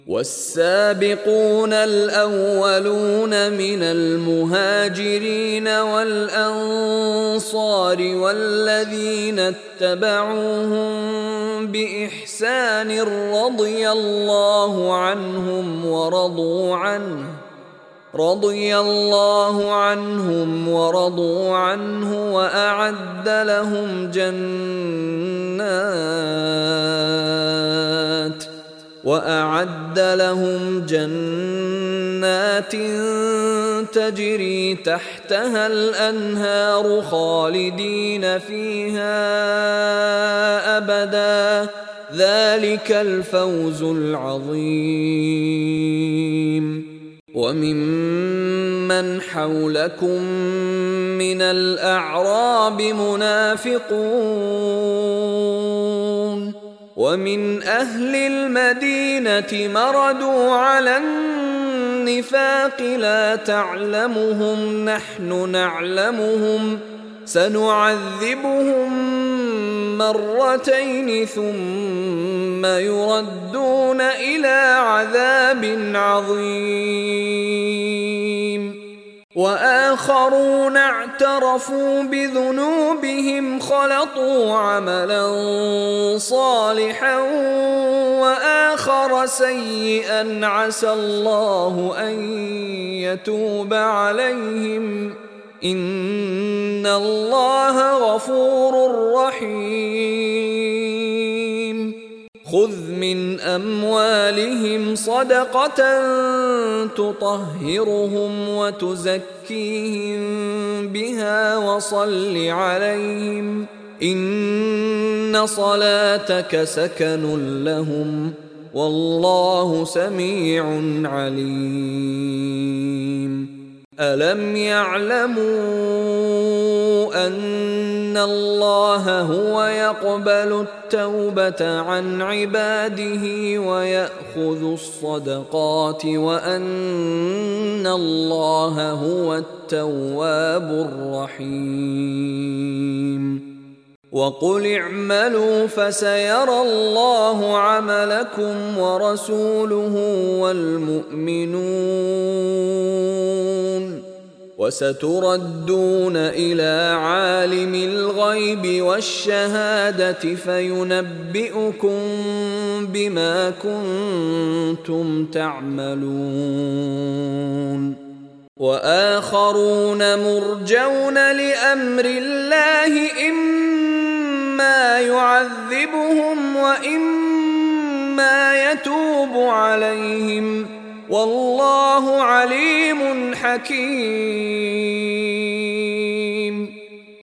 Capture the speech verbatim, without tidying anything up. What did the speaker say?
والسابقون الأولون من المهاجرين والأنصار والذين اتبعوهم بإحسان رضي الله عنهم ورضوا عنه رضي الله عنهم ورضوا عنه وأعد لهم جنات وأعد لهم جنات تجري تحتها الأنهار خالدين فيها أبدا ذلك الفوز العظيم. وممن حولكم من الأعراب منافقون ومن أهل المدينة مردوا على النفاق لا تعلمهم نحن نعلمهم سنعذبهم مرتين ثم يردون إلى عذاب عظيم. وآخرون اعترفوا بذنوبهم خلطوا عملا صالحا وآخر سيئا عسى الله أن يتوب عليهم إن الله غفور رحيم. خذ من أموالهم صدقة تطهرهم وتزكيهم بها وصل عليهم إن صلاتك سكن لهم والله سميع عليم. ألم يعلموا أن الله هو يقبل التوبة عن عباده ويأخذ الصدقات وأن الله هو التواب الرحيم. وقل اعملوا فسيرى الله عملكم ورسوله والمؤمنون وستردون إلى عالم الغيب والشهادة فينبئكم بما كنتم تعملون. وآخرون مرجون لأمر الله إما يعذبهم وإما يتوب عليهم والله عليم حكيم.